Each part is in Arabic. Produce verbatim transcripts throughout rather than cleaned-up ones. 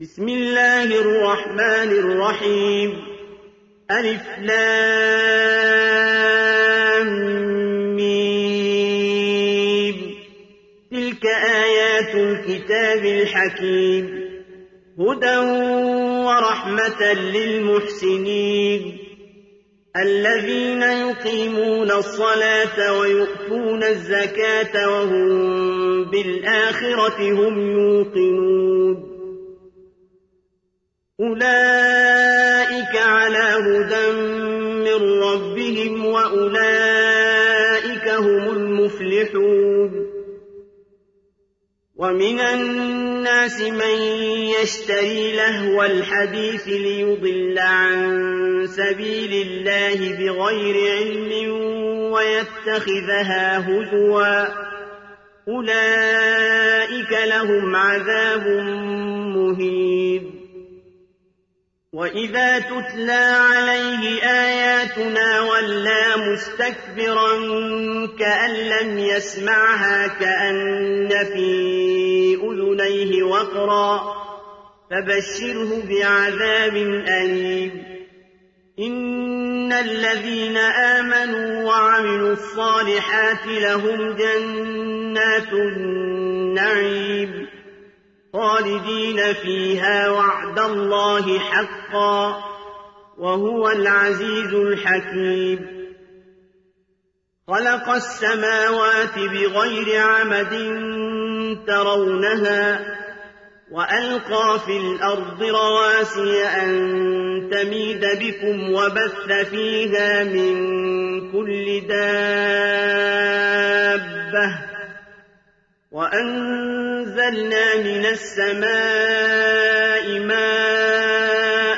بسم الله الرحمن الرحيم ألف لام ميم تلك آيات الكتاب الحكيم هدى ورحمة للمحسنين الذين يقيمون الصلاة ويؤتون الزكاة وهم بالآخرة هم يوقنون أولئك على هدى من ربهم وأولئك هم المفلحون ومن الناس من يشتري لهو الحديث ليضل عن سبيل الله بغير علم ويتخذها هزوا أولئك لهم عذاب مهين وإذا تتلى عليه آياتنا ولى مستكبرا كأن لم يسمعها كأن في أذنيه وقرا فبشره بعذاب أليم إن الذين آمنوا وعملوا الصالحات لهم جنات النعيم خالدين فيها وعد الله حقا وهو العزيز الحكيم خلق السماوات بغير عمد ترونها وألقى في الأرض رواسي أن تميد بكم وبث فيها من كل دابة وأنزلنا من السماء ماء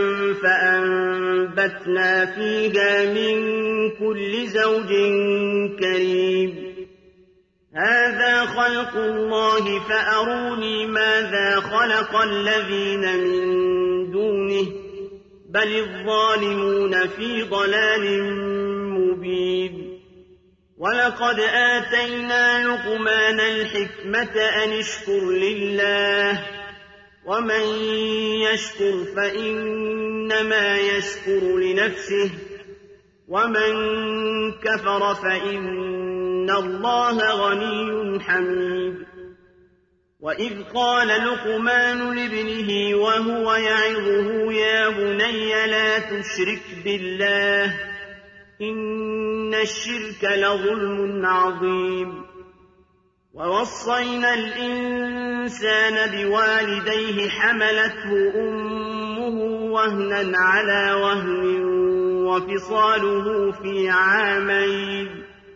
فأنبتنا فيها من كل زوج كريم هذا خلق الله فأروني ماذا خلق الذين من دونه بل الظالمون في ضلال مبين ولقد آتينا لقمان الحكمة أن اشكر لله ومن يشكر فإنما يشكر لنفسه ومن كفر فإن الله غني حميد وإذ قال لقمان لابنه وهو يعظه يا بني لا تشرك بالله إن الشرك لظلم عظيم ووصينا الإنسان بوالديه حملته أمه وهنا على وهن وفصاله في عامين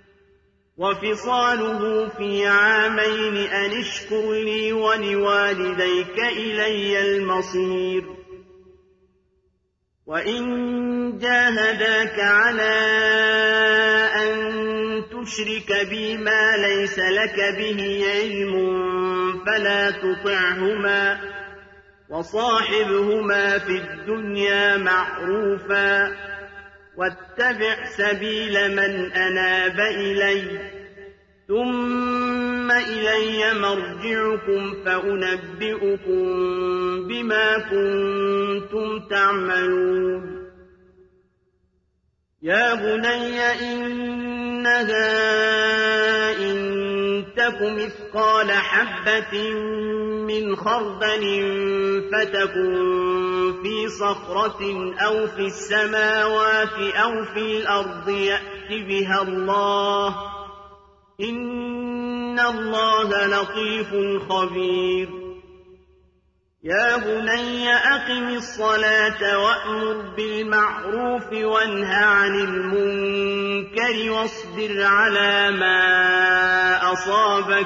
وفصاله في عامين أن اشكر لي ولوالديك إلي المصير وإن جاهداك على أن تشرك بي ما ليس لك به علم فلا تطعهما وصاحبهما في الدنيا معروفا واتبع سبيل من أناب إلي ثم إلي مرجعكم فأنبئكم بما كنتم تعملون يا بني إنها إن تك مثقال حبة من خردل فتكن في صخرة أو في السماوات أو في الأرض يأت بها الله إن الله لطيف خبير يا بني أقم الصلاة وأمر بالمعروف وانه عن المنكر واصبر على ما أصابك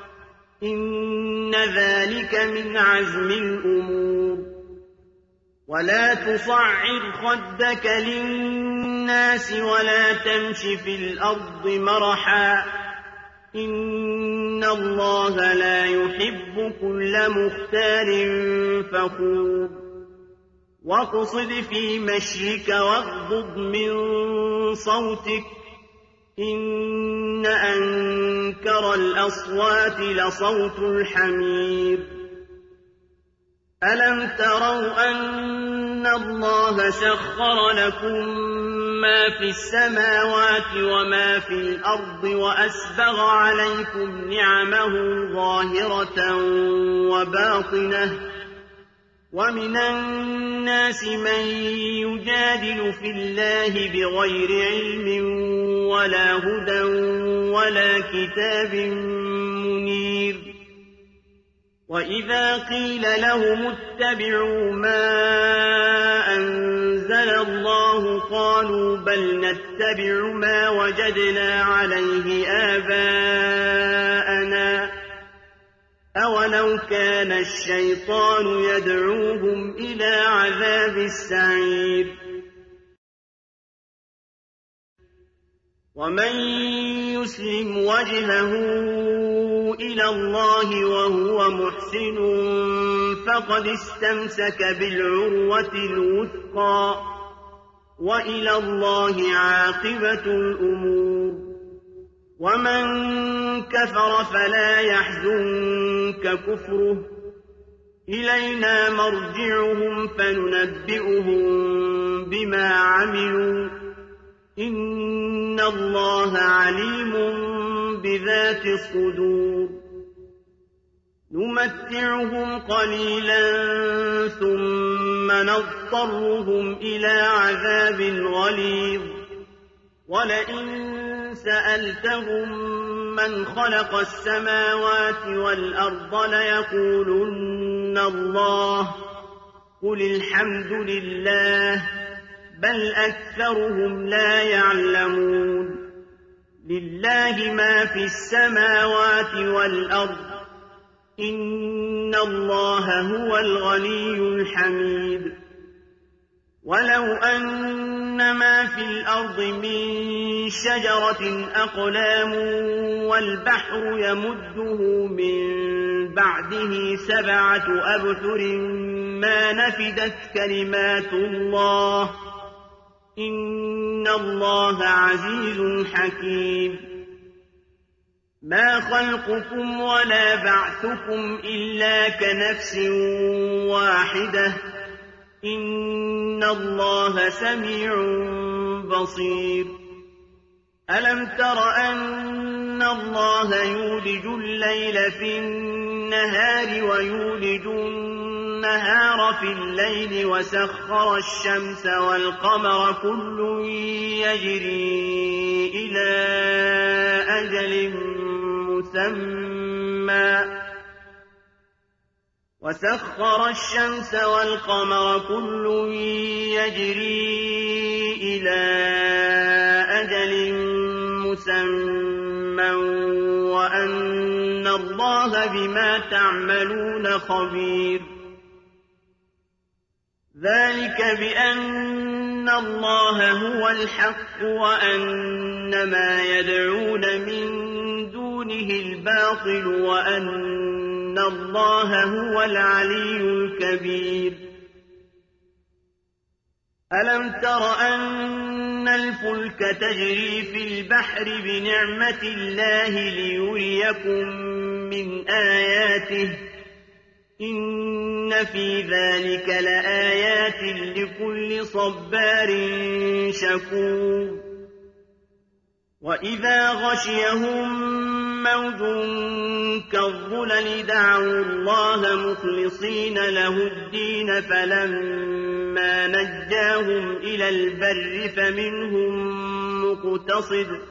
إن ذلك من عزم الأمور ولا تصعر خدك للناس ولا تمش في الأرض مرحا إن الله لا يحب كل مختال فخور واقصد في مشيك واغضض من صوتك إن أنكر الأصوات لصوت الحمير أَلَمْ تَرَوْا أَنَّ اللَّهَ سَخَّرَ لَكُم مَّا فِي السَّمَاوَاتِ وَمَا فِي الْأَرْضِ وَأَسْبَغَ عَلَيْكُمْ نِعَمَهُ ظَاهِرَةً وَبَاطِنَةً ۗ وَمِنَ النَّاسِ مَن يُجَادِلُ فِي اللَّهِ بِغَيْرِ عِلْمٍ وَلَا هُدًى وَلَا كِتَابٍ مُّنِيرٍ. وَإِذَا قِيلَ لَهُمُ اتَّبِعُوا مَا أَنزَلَ اللَّهُ قَالُوا بَلْ نَتَّبِعُ مَا وَجَدْنَا عَلَيْهِ آبَاءَنَا ۚ أَوَلَوْ كَانَ الشَّيْطَانُ يَدْعُوهُمْ إِلَىٰ عَذَابِ السَّعِيرِ. وَمَن يُسْلِمْ وَجْهَهُ إِلَى اللَّهِ وَهُوَ مُحْسِنٌ فَقَدِ اسْتَمْسَكَ بِالْعُرْوَةِ الْوُثْقَىٰ ۗ وَإِلَى اللَّهِ عَاقِبَةُ الْأُمُورِ. وَمَن كَفَرَ فَلَا يَحْزُنكَ كُفْرُهُ ۚ إِلَيْنَا مَرْجِعُهُمْ فَنُنَبِّئُهُم بِمَا عَمِلُوا ۚ إِنَّ اللَّهَ عَلِيمٌ بِذَاتِ الصُّدُورِ. نُمَتِّعُهُمْ قَلِيلًا ثُمَّ نَضْطَرُّهُمْ إِلَىٰ عَذَابٍ غَلِيظٍ. وَلَئِن سَأَلْتَهُم مَّنْ خَلَقَ السَّمَاوَاتِ وَالْأَرْضَ لَيَقُولُنَّ اللَّهُ ۚ قُلِ الْحَمْدُ لِلَّهِ بَلْ أَكْثَرُهُمْ لَا يَعْلَمُونَ. لِلَّهِ مَا فِي السَّمَاوَاتِ وَالْأَرْضِ ۚ إِنَّ اللَّهَ هُوَ الْغَنِيُّ الْحَمِيدُ. وَلَوْ أَنَّ مَا فِي الْأَرْضِ مِن شَجَرَةٍ أَقْلَامٌ وَالْبَحْرُ يَمُدُّهُ مِن بَعْدِهِ سَبْعَةُ أَبْحُرٍ مَّا نَفِدَتْ كَلِمَاتُ اللَّهِ ۗ إِنَّ اللَّهَ عَزِيزٌ حَكِيمٌ. مَا خَلْقُكُمْ وَلَا بَعْثُكُمْ إِلَّا كَنَفْسٍ وَاحِدَةٍ ۗ إِنَّ اللَّهَ سَمِيعٌ بَصِيرٌ. أَلَمْ تَرَ أَنَّ اللَّهَ يُولِجُ اللَّيْلَ فِي النَّهَارِ وَيُولِجُ النَّهَارَ فِي اللَّيْلِ وَسَخَّرَ الشَّمْسَ وَالْقَمَرَ كُلٌّ يَجْرِي إِلَىٰ أَجَلٍ مُّسَمًّى وَسَخَّرَ الشَّمْسَ وَالْقَمَرَ كُلٌّ يَجْرِي إِلَىٰ أَجَلٍ مُّسَمًّى وَأَنَّ اللَّهَ بِمَا تَعْمَلُونَ خَبِيرٌ. ذَٰلِكَ بِأَنَّ اللَّهَ هُوَ الْحَقُّ وَأَنَّ مَا يَدْعُونَ مِن دُونِهِ الْبَاطِلُ وَأَنَّ اللَّهَ هُوَ الْعَلِيُّ الْكَبِيرُ. أَلَمْ تَرَ أَنَّ الْفُلْكَ تَجْرِي فِي الْبَحْرِ بِنِعْمَتِ اللَّهِ لِيُرِيَكُم مِّنْ آيَاتِهِ ۚ إِنَّ فِي ذَٰلِكَ لَآيَاتٍ لِّكُلِّ صَبَّارٍ شَكُورٍ. وَإِذَا غَشِيَهُم مَّوْجٌ كَالظُّلَلِ دَعَوُا اللَّهَ مُخْلِصِينَ لَهُ الدِّينَ فَلَمَّا نَجَّاهُمْ إِلَى الْبَرِّ فَمِنْهُم مُّقْتَصِدٌ ۚ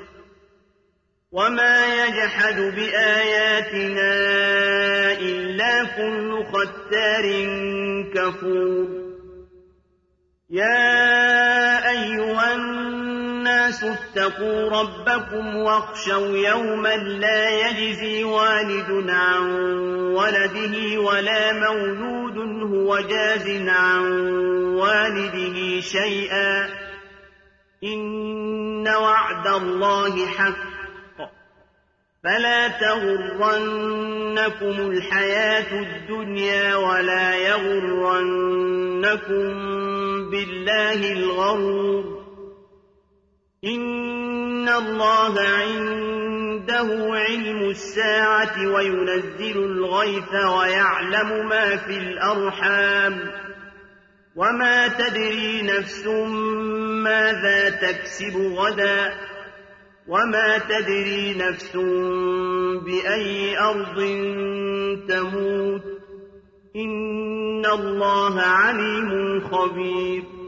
وَمَا يَجْحَدُ بِآيَاتِنَا إِلَّا كُلُّ خَتَّارٍ كَفُورٍ. يَا أَيُّهَا النَّاسُ اتَّقُوا رَبَّكُمْ وَاخْشَوْا يَوْمًا لَّا يَجْزِي وَالِدٌ عَن وَلَدِهِ وَلَا مَوْلُودٌ هُوَ جَازٍ عَن وَالِدِهِ شَيْئًا ۚ إِنَّ وَعْدَ اللَّهِ حَقٌّ، فَلَا تَغُرَّنَّكُمُ الْحَيَاةُ الدُّنْيَا وَلَا يَغُرَّنَّكُم بِاللَّهِ الْغَرُورُ. إِنَّ اللَّهَ عِندَهُ عنده علم الساعة وينزل الغيث ويعلم ما في الأرحام وما تدري نفس ماذا تكسب غدا وما تدري نفس بأي أرض تموت إن الله عليم خبير